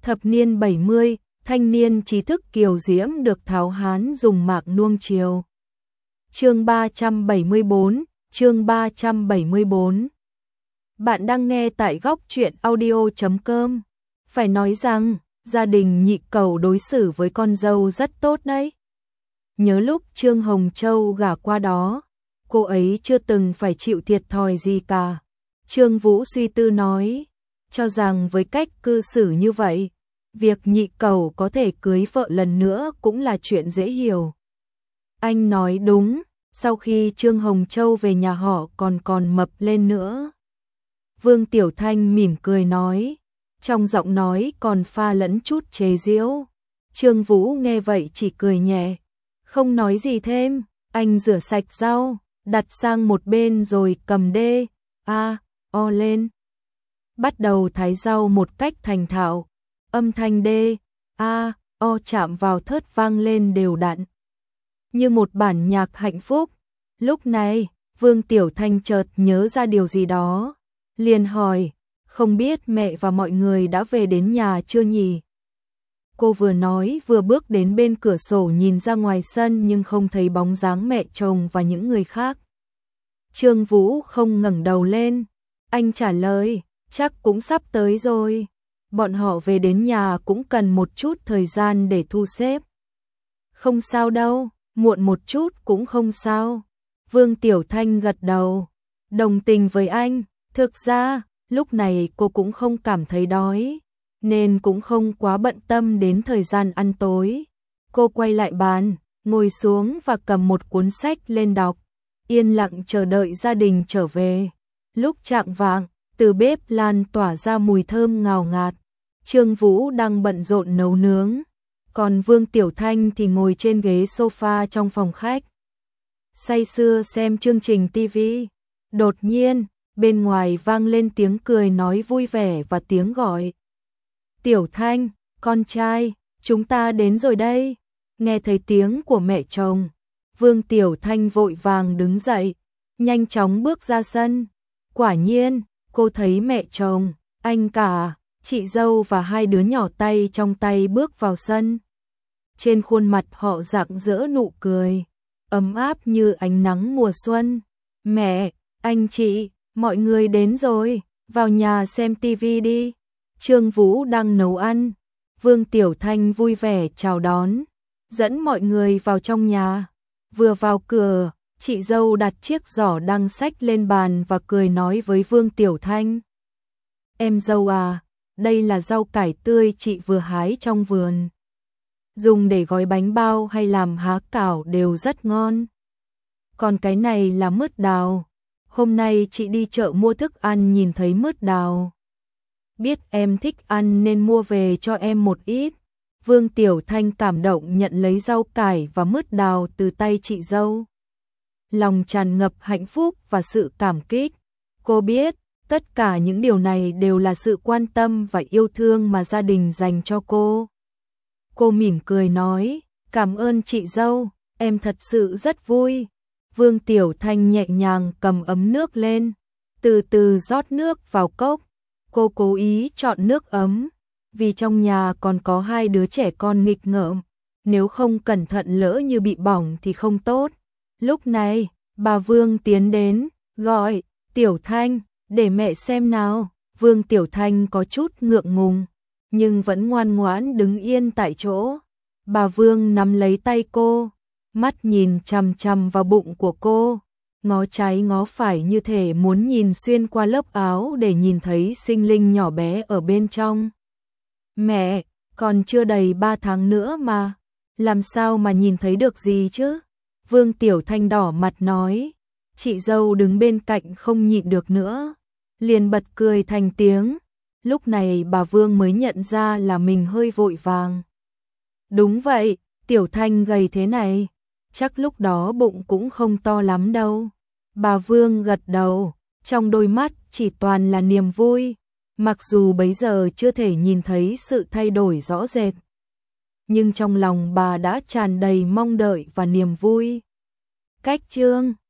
Thập niên 70, thanh niên trí thức kiều diễm được tháo hán dùng mạc nuông chiều. Chương 374, chương 374. Bạn đang nghe tại góc truyện audio.com. Phải nói rằng, gia đình Nhị Cẩu đối xử với con dâu rất tốt đấy. Nhớ lúc Trương Hồng Châu gả qua đó, cô ấy chưa từng phải chịu thiệt thòi gì cả. Trương Vũ suy tư nói, cho rằng với cách cư xử như vậy, việc Nhị Cẩu có thể cưới vợ lần nữa cũng là chuyện dễ hiểu. Anh nói đúng, sau khi Trương Hồng Châu về nhà họ còn mập lên nữa. Vương Tiểu Thanh mỉm cười nói, trong giọng nói còn pha lẫn chút chế giễu. Trương Vũ nghe vậy chỉ cười nhẹ, không nói gì thêm. Anh rửa sạch rau, đặt sang một bên rồi cầm o lên. Bắt đầu thái rau một cách thành thạo, âm thanh o chạm vào thớt vang lên đều đặn, như một bản nhạc hạnh phúc. Lúc này, Vương Tiểu Thanh chợt nhớ ra điều gì đó, liền hỏi, không biết mẹ và mọi người đã về đến nhà chưa nhỉ? Cô vừa nói vừa bước đến bên cửa sổ nhìn ra ngoài sân nhưng không thấy bóng dáng mẹ chồng và những người khác. Trương Vũ không ngẩng đầu lên, anh trả lời, chắc cũng sắp tới rồi. Bọn họ về đến nhà cũng cần một chút thời gian để thu xếp. Không sao đâu, muộn một chút cũng không sao. Vương Tiểu Thanh gật đầu, đồng tình với anh. Thực ra, lúc này cô cũng không cảm thấy đói, nên cũng không quá bận tâm đến thời gian ăn tối. Cô quay lại bàn, ngồi xuống và cầm một cuốn sách lên đọc, yên lặng chờ đợi gia đình trở về. Lúc chạng vạng, từ bếp lan tỏa ra mùi thơm ngào ngạt. Trương Vũ đang bận rộn nấu nướng, còn Vương Tiểu Thanh thì ngồi trên ghế sofa trong phòng khách, say sưa xem chương trình TV. Đột nhiên, bên ngoài vang lên tiếng cười nói vui vẻ và tiếng gọi. Tiểu Thanh, con trai, chúng ta đến rồi đây. Nghe thấy tiếng của mẹ chồng, Vương Tiểu Thanh vội vàng đứng dậy, nhanh chóng bước ra sân. Quả nhiên, cô thấy mẹ chồng, anh cả, chị dâu và hai đứa nhỏ tay trong tay bước vào sân. Trên khuôn mặt họ rạng rỡ nụ cười, ấm áp như ánh nắng mùa xuân. Mẹ, anh chị, mọi người đến rồi, vào nhà xem tivi đi. Trương Vũ đang nấu ăn. Vương Tiểu Thanh vui vẻ chào đón, dẫn mọi người vào trong nhà. Vừa vào cửa, chị dâu đặt chiếc giỏ đang xách lên bàn và cười nói với Vương Tiểu Thanh. Em dâu à, đây là rau cải tươi chị vừa hái trong vườn. Dùng để gói bánh bao hay làm há cảo đều rất ngon. Còn cái này là mứt đào. Hôm nay chị đi chợ mua thức ăn nhìn thấy mứt đào. Biết em thích ăn nên mua về cho em một ít. Vương Tiểu Thanh cảm động nhận lấy rau cải và mứt đào từ tay chị dâu. Lòng tràn ngập hạnh phúc và sự cảm kích. Cô biết, tất cả những điều này đều là sự quan tâm và yêu thương mà gia đình dành cho cô. Cô mỉm cười nói, cảm ơn chị dâu, em thật sự rất vui. Vương Tiểu Thanh nhẹ nhàng cầm ấm nước lên, từ từ rót nước vào cốc. Cô cố ý chọn nước ấm, vì trong nhà còn có hai đứa trẻ con nghịch ngợm, nếu không cẩn thận lỡ như bị bỏng thì không tốt. Lúc này, bà Vương tiến đến, gọi, Tiểu Thanh, để mẹ xem nào. Vương Tiểu Thanh có chút ngượng ngùng, nhưng vẫn ngoan ngoãn đứng yên tại chỗ. Bà Vương nắm lấy tay cô, mắt nhìn chằm chằm vào bụng của cô, ngó trái ngó phải như thể muốn nhìn xuyên qua lớp áo để nhìn thấy sinh linh nhỏ bé ở bên trong. Mẹ, còn chưa đầy 3 tháng nữa mà, làm sao mà nhìn thấy được gì chứ? Vương Tiểu Thanh đỏ mặt nói. Chị dâu đứng bên cạnh không nhịn được nữa, liền bật cười thành tiếng. Lúc này bà Vương mới nhận ra là mình hơi vội vàng. Đúng vậy, Tiểu Thanh gầy thế này, chắc lúc đó bụng cũng không to lắm đâu. Bà Vương gật đầu, trong đôi mắt chỉ toàn là niềm vui, mặc dù bấy giờ chưa thể nhìn thấy sự thay đổi rõ rệt, nhưng trong lòng bà đã tràn đầy mong đợi và niềm vui. Cách chương